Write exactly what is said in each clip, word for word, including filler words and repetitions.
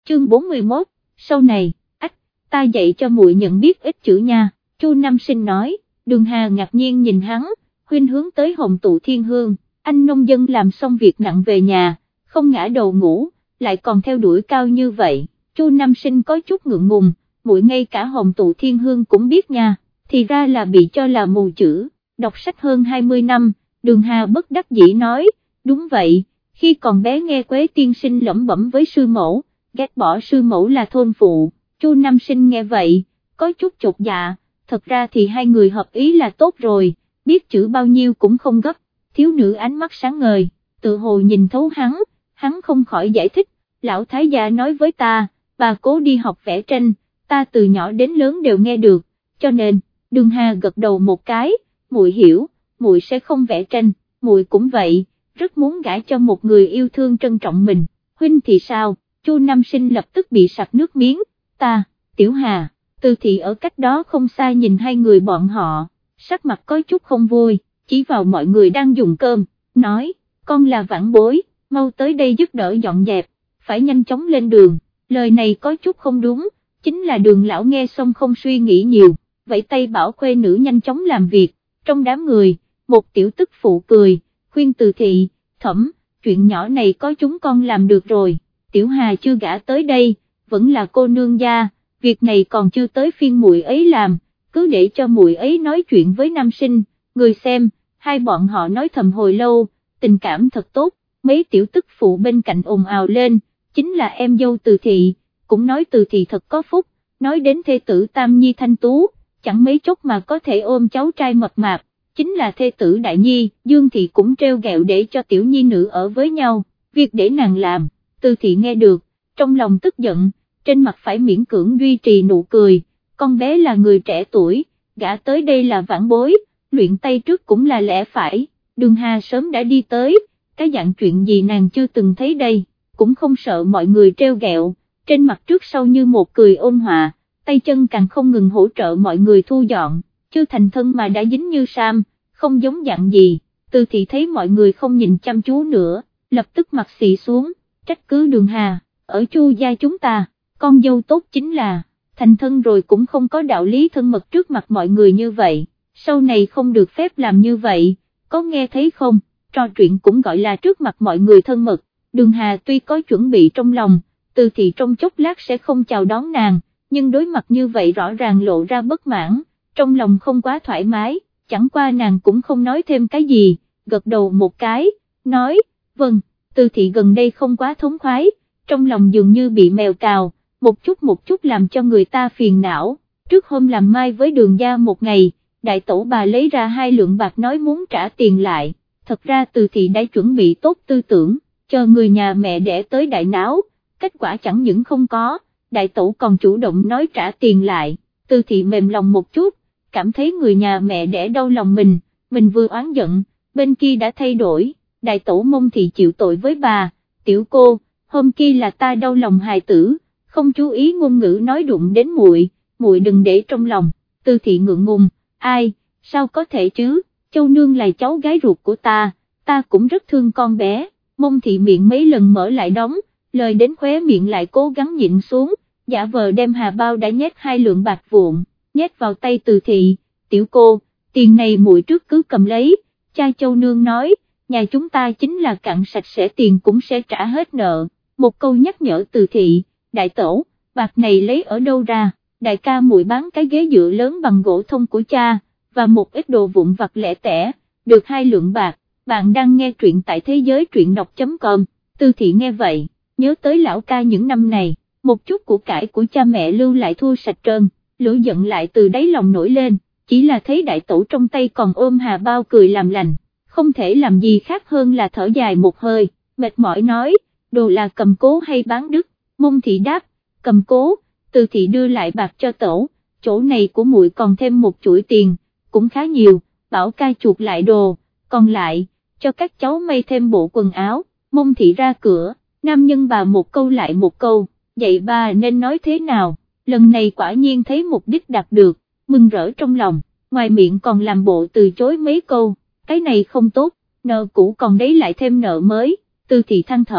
chương bốn mươi mốt, sau này, ách, ta dạy cho muội nhận biết ít chữ nha, Chu Nam Sinh nói. Đường Hà ngạc nhiên nhìn hắn, huynh hướng tới Hồng Tụ Thiên Hương, anh nông dân làm xong việc nặng về nhà, không ngã đầu ngủ, lại còn theo đuổi cao như vậy. Chu Nam Sinh có chút ngượng ngùng, muội ngay cả Hồng Tụ Thiên Hương cũng biết nha, thì ra là bị cho là mù chữ, đọc sách hơn hai mươi năm, Đường Hà bất đắc dĩ nói, đúng vậy, khi còn bé nghe Quế tiên sinh lẩm bẩm với sư mẫu, ghét bỏ sư mẫu là thôn phụ. Chu Nam Sinh nghe vậy, có chút chột dạ, thật ra thì hai người hợp ý là tốt rồi, biết chữ bao nhiêu cũng không gấp. Thiếu nữ ánh mắt sáng ngời, tự hồ nhìn thấu hắn, hắn không khỏi giải thích, lão thái gia nói với ta, bà cố đi học vẽ tranh, ta từ nhỏ đến lớn đều nghe được, cho nên, Đường Hà gật đầu một cái, muội hiểu, muội sẽ không vẽ tranh, muội cũng vậy, rất muốn gả cho một người yêu thương trân trọng mình. Huynh thì sao? Chu Nam Sinh lập tức bị sặc nước miếng, ta, Tiểu Hà, Từ Thị ở cách đó không xa nhìn hai người bọn họ, sắc mặt có chút không vui, chỉ vào mọi người đang dùng cơm, nói, con là vãn bối, mau tới đây giúp đỡ dọn dẹp, phải nhanh chóng lên đường. Lời này có chút không đúng, chính là Đường lão nghe xong không suy nghĩ nhiều, vậy tay bảo khuê nữ nhanh chóng làm việc. Trong đám người, một tiểu tức phụ cười, khuyên Từ Thị, thẩm, chuyện nhỏ này có chúng con làm được rồi, Tiểu Hà chưa gả tới đây, vẫn là cô nương gia, việc này còn chưa tới phiên muội ấy làm, cứ để cho muội ấy nói chuyện với Nam Sinh. Người xem, hai bọn họ nói thầm hồi lâu, tình cảm thật tốt, mấy tiểu tức phụ bên cạnh ồn ào lên, chính là em dâu Từ Thị, cũng nói Từ Thị thật có phúc, nói đến thê tử Tam Nhi thanh tú, chẳng mấy chốc mà có thể ôm cháu trai mập mạp, chính là thê tử Đại Nhi, Dương Thị cũng treo gẹo để cho tiểu nhi nữ ở với nhau, việc để nàng làm. Từ Thị nghe được, trong lòng tức giận, trên mặt phải miễn cưỡng duy trì nụ cười, con bé là người trẻ tuổi, gả tới đây là vãn bối, luyện tay trước cũng là lẽ phải. Đường Hà sớm đã đi tới, cái dạng chuyện gì nàng chưa từng thấy đây, cũng không sợ mọi người treo gẹo, trên mặt trước sau như một cười ôn hòa, tay chân càng không ngừng hỗ trợ mọi người thu dọn, chưa thành thân mà đã dính như sam, không giống dạng gì. Từ Thị thấy mọi người không nhìn chăm chú nữa, lập tức mặt xị xuống, trách cứ Đường Hà, ở Chu gia chúng ta, con dâu tốt chính là, thành thân rồi cũng không có đạo lý thân mật trước mặt mọi người như vậy, sau này không được phép làm như vậy, có nghe thấy không, trò chuyện cũng gọi là trước mặt mọi người thân mật. Đường Hà tuy có chuẩn bị trong lòng, Từ Thị trong chốc lát sẽ không chào đón nàng, nhưng đối mặt như vậy rõ ràng lộ ra bất mãn, trong lòng không quá thoải mái, chẳng qua nàng cũng không nói thêm cái gì, gật đầu một cái, nói, vâng. Từ Thị gần đây không quá thống khoái, trong lòng dường như bị mèo cào, một chút một chút làm cho người ta phiền não. Trước hôm làm mai với Đường gia một ngày, đại tổ bà lấy ra hai lượng bạc nói muốn trả tiền lại, thật ra Từ Thị đã chuẩn bị tốt tư tưởng, chờ người nhà mẹ đẻ tới đại náo, kết quả chẳng những không có, đại tổ còn chủ động nói trả tiền lại. Từ Thị mềm lòng một chút, cảm thấy người nhà mẹ đẻ đau lòng mình, mình vừa oán giận, bên kia đã thay đổi. Đại tổ Mông Thị chịu tội với bà, tiểu cô, hôm kia là ta đau lòng hài tử, không chú ý ngôn ngữ nói đụng đến muội, muội đừng để trong lòng. Từ Thị ngượng ngùng, ai, sao có thể chứ, Châu Nương là cháu gái ruột của ta, ta cũng rất thương con bé. Mông Thị miệng mấy lần mở lại đóng, lời đến khóe miệng lại cố gắng nhịn xuống, giả vờ đem hà bao đã nhét hai lượng bạc vụn, nhét vào tay Từ Thị, tiểu cô, tiền này muội trước cứ cầm lấy, cha Châu Nương nói, nhà chúng ta chính là cặn sạch sẽ tiền cũng sẽ trả hết nợ. Một câu nhắc nhở Từ Thị, đại tổ, bạc này lấy ở đâu ra, đại ca muội bán cái ghế dựa lớn bằng gỗ thông của cha, và một ít đồ vụn vặt lẻ tẻ, được hai lượng bạc. Bạn đang nghe truyện tại thế giới truyện đọc chấm com. Từ Thị nghe vậy, nhớ tới lão ca những năm này, một chút của cải của cha mẹ lưu lại thua sạch trơn, lửa giận lại từ đáy lòng nổi lên, chỉ là thấy đại tổ trong tay còn ôm hà bao cười làm lành, không thể làm gì khác hơn là thở dài một hơi, mệt mỏi nói, đồ là cầm cố hay bán đứt. Mông Thị đáp, cầm cố. Từ Thị đưa lại bạc cho tổ, chỗ này của muội còn thêm một chuỗi tiền, cũng khá nhiều, bảo ca chuộc lại đồ, còn lại, cho các cháu may thêm bộ quần áo. Mông Thị ra cửa, nam nhân bà một câu lại một câu, dạy bà nên nói thế nào, lần này quả nhiên thấy mục đích đạt được, mừng rỡ trong lòng, ngoài miệng còn làm bộ từ chối mấy câu, cái này không tốt, nợ cũ còn đấy lại thêm nợ mới. Từ Thị than thở,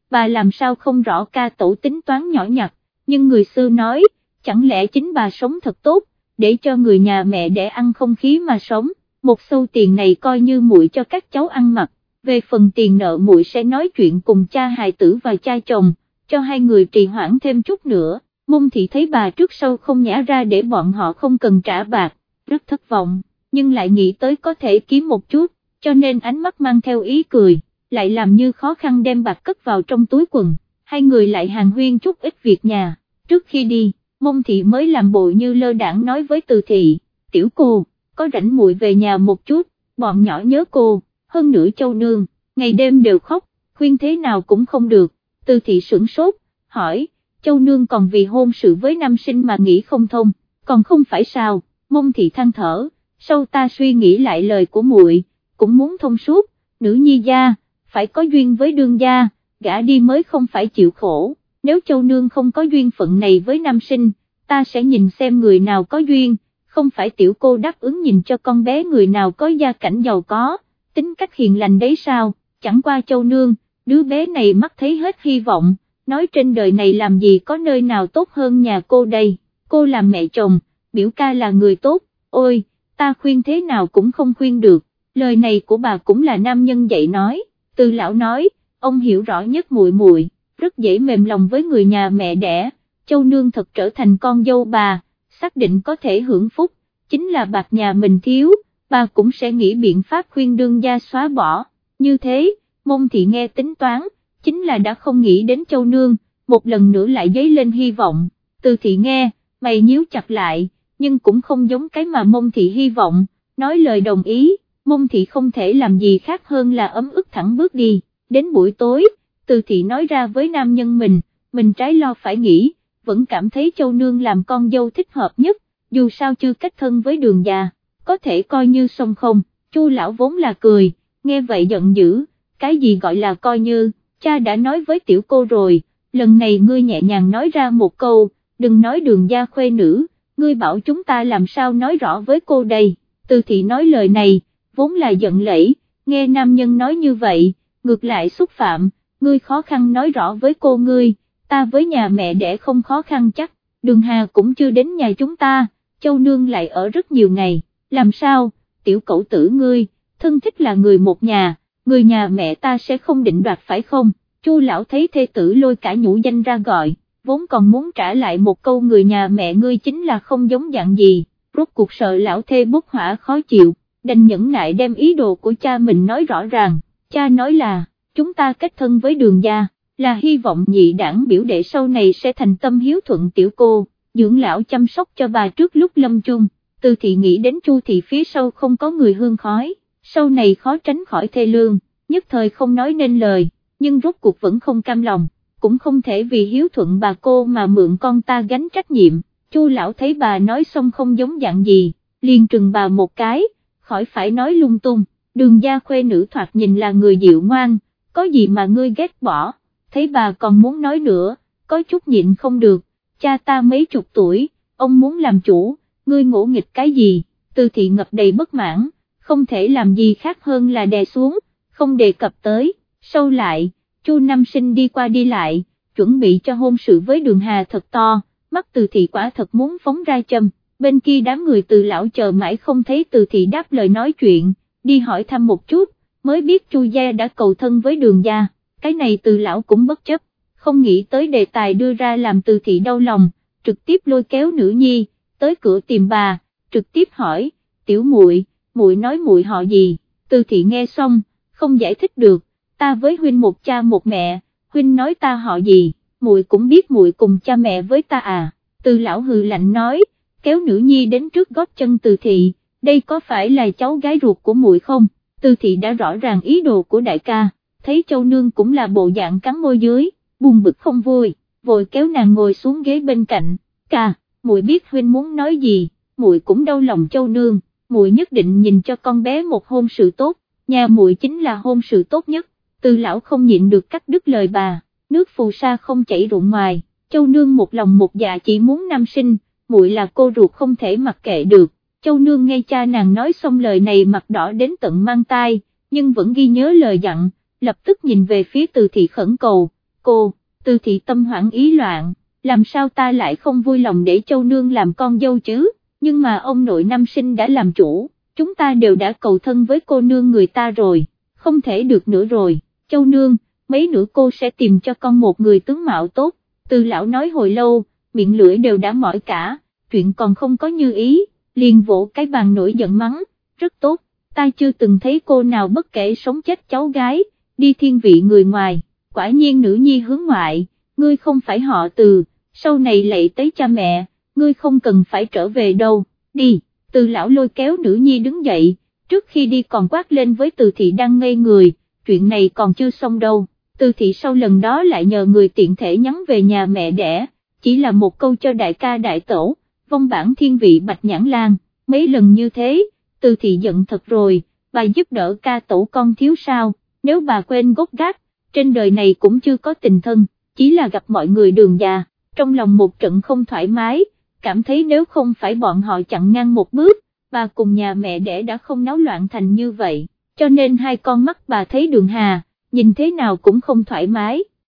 bà làm sao không rõ ca tổ tính toán nhỏ nhặt, nhưng người xưa nói, chẳng lẽ chính bà sống thật tốt, để cho người nhà mẹ để ăn không khí mà sống, một xu tiền này coi như muội cho các cháu ăn mặc, về phần tiền nợ muội sẽ nói chuyện cùng cha hài tử và cha chồng, cho hai người trì hoãn thêm chút nữa. Mông thị thấy bà trước sau không nhả ra để bọn họ không cần trả bạc, rất thất vọng, nhưng lại nghĩ tới có thể kiếm một chút, cho nên ánh mắt mang theo ý cười, lại làm như khó khăn đem bạc cất vào trong túi quần, hai người lại hàn huyên chút ít việc nhà. Trước khi đi, Mông thị mới làm bộ như lơ đãng nói với Từ thị, tiểu cô, có rảnh muội về nhà một chút, bọn nhỏ nhớ cô, hơn nữa Châu nương, ngày đêm đều khóc, khuyên thế nào cũng không được. Từ thị sửng sốt, hỏi, Châu nương còn vì hôn sự với nam sinh mà nghĩ không thông, còn không phải sao? Mông thị than thở, sau ta suy nghĩ lại lời của muội, cũng muốn thông suốt, nữ nhi gia, phải có duyên với đương gia, gả đi mới không phải chịu khổ, nếu Châu nương không có duyên phận này với nam sinh, ta sẽ nhìn xem người nào có duyên, không phải tiểu cô đáp ứng nhìn cho con bé người nào có gia cảnh giàu có, tính cách hiền lành đấy sao? Chẳng qua Châu nương, đứa bé này mắt thấy hết hy vọng, nói trên đời này làm gì có nơi nào tốt hơn nhà cô đây, cô làm mẹ chồng, biểu ca là người tốt, ôi, ta khuyên thế nào cũng không khuyên được, lời này của bà cũng là nam nhân dạy nói. Từ lão nói, ông hiểu rõ nhất muội muội, rất dễ mềm lòng với người nhà mẹ đẻ, Châu nương thật trở thành con dâu bà, xác định có thể hưởng phúc, chính là bạc nhà mình thiếu, bà cũng sẽ nghĩ biện pháp khuyên đương gia xóa bỏ, như thế, Mông thị nghe tính toán, chính là đã không nghĩ đến Châu nương, một lần nữa lại dấy lên hy vọng. Từ thị nghe, mày nhíu chặt lại, nhưng cũng không giống cái mà Mông thị hy vọng, nói lời đồng ý. Mông thị không thể làm gì khác hơn là ấm ức thẳng bước đi, đến buổi tối, Từ thị nói ra với nam nhân mình, mình trái lo phải nghĩ, vẫn cảm thấy Châu nương làm con dâu thích hợp nhất, dù sao chưa kết thân với Đường gia, có thể coi như xong không. Chu lão vốn là cười, nghe vậy giận dữ, cái gì gọi là coi như, cha đã nói với tiểu cô rồi, lần này ngươi nhẹ nhàng nói ra một câu, đừng nói Đường gia khuê nữ, ngươi bảo chúng ta làm sao nói rõ với cô đây. Từ thị nói lời này, vốn là giận lẫy, nghe nam nhân nói như vậy, ngược lại xúc phạm, ngươi khó khăn nói rõ với cô ngươi, ta với nhà mẹ đẻ không khó khăn chắc, Đường Hà cũng chưa đến nhà chúng ta, Châu nương lại ở rất nhiều ngày, làm sao, tiểu cẩu tử ngươi, thân thích là người một nhà, người nhà mẹ ta sẽ không định đoạt phải không? Chu lão thấy thê tử lôi cả nhũ danh ra gọi, vốn còn muốn trả lại một câu người nhà mẹ ngươi chính là không giống dạng gì, rốt cuộc sợ lão thê bốc hỏa khó chịu, đành nhẫn nại đem ý đồ của cha mình nói rõ ràng. Cha nói là, chúng ta kết thân với Đường gia, là hy vọng nhị đảng biểu đệ sau này sẽ thành tâm hiếu thuận tiểu cô, dưỡng lão chăm sóc cho bà trước lúc lâm chung. Từ thị nghĩ đến Chu thị phía sau không có người hương khói, sau này khó tránh khỏi thê lương, nhất thời không nói nên lời, nhưng rốt cuộc vẫn không cam lòng, cũng không thể vì hiếu thuận bà cô mà mượn con ta gánh trách nhiệm. Chu lão thấy bà nói xong không giống dạng gì, liền trừng bà một cái, khỏi phải nói lung tung, Đường gia khuê nữ thoạt nhìn là người dịu ngoan, có gì mà ngươi ghét bỏ. Thấy bà còn muốn nói nữa, có chút nhịn không được, cha ta mấy chục tuổi, ông muốn làm chủ, ngươi ngỗ nghịch cái gì? Từ thị ngập đầy bất mãn, không thể làm gì khác hơn là đè xuống, không đề cập tới. Sau lại, Chu Nam Sinh đi qua đi lại, chuẩn bị cho hôn sự với Đường Hà thật to, mắt Từ thị quả thật muốn phóng ra châm, bên kia đám người Từ lão chờ mãi không thấy Từ thị đáp lời nói chuyện, đi hỏi thăm một chút, mới biết Chu gia đã cầu thân với Đường gia, cái này Từ lão cũng bất chấp, không nghĩ tới đề tài đưa ra làm Từ thị đau lòng, trực tiếp lôi kéo nữ nhi, tới cửa tìm bà, trực tiếp hỏi, tiểu muội, muội nói muội họ gì? Từ thị nghe xong, không giải thích được, ta với huynh một cha một mẹ, huynh nói ta họ gì, muội cũng biết muội cùng cha mẹ với ta à? Từ lão hừ lạnh nói, kéo nữ nhi đến trước gót chân Từ thị, đây có phải là cháu gái ruột của muội không? Từ thị đã rõ ràng ý đồ của đại ca, thấy Châu nương cũng là bộ dạng cắn môi dưới, buồn bực không vui, vội kéo nàng ngồi xuống ghế bên cạnh, ca, muội biết huynh muốn nói gì, muội cũng đau lòng Châu nương, muội nhất định nhìn cho con bé một hôn sự tốt, nhà muội chính là hôn sự tốt nhất. Từ lão không nhịn được cắt đứt lời bà, nước phù sa không chảy ruộng ngoài, Châu nương một lòng một dạ chỉ muốn nam sinh, muội là cô ruột không thể mặc kệ được. Châu nương nghe cha nàng nói xong lời này mặt đỏ đến tận mang tai, nhưng vẫn ghi nhớ lời dặn, lập tức nhìn về phía Từ thị khẩn cầu, cô, Từ Thị tâm hoảng ý loạn, làm sao ta lại không vui lòng để Châu Nương làm con dâu chứ, nhưng mà ông nội Nam Sinh đã làm chủ, chúng ta đều đã cầu thân với cô nương người ta rồi, không thể được nữa rồi, Châu Nương, mấy nữa cô sẽ tìm cho con một người tướng mạo tốt, Từ lão nói hồi lâu, miệng lưỡi đều đã mỏi cả, chuyện còn không có như ý, liền vỗ cái bàn nổi giận mắng, rất tốt, ta chưa từng thấy cô nào bất kể sống chết cháu gái, đi thiên vị người ngoài, quả nhiên nữ nhi hướng ngoại, ngươi không phải họ Từ, sau này lạy tới cha mẹ, ngươi không cần phải trở về đâu, đi, Từ lão lôi kéo nữ nhi đứng dậy, trước khi đi còn quát lên với Từ Thị đang ngây người, chuyện này còn chưa xong đâu, Từ Thị sau lần đó lại nhờ người tiện thể nhắn về nhà mẹ đẻ, chỉ là một câu cho đại ca đại tẩu, vong bản thiên vị Bạch Nhãn Lan, mấy lần như thế, Từ Thị giận thật rồi, bà giúp đỡ ca tẩu con thiếu sao, nếu bà quên gốc gác, trên đời này cũng chưa có tình thân, chỉ là gặp mọi người đường già, trong lòng một trận không thoải mái, cảm thấy nếu không phải bọn họ chặn ngang một bước, bà cùng nhà mẹ đẻ đã không náo loạn thành như vậy, cho nên hai con mắt bà thấy Đường Hà, nhìn thế nào cũng không thoải mái.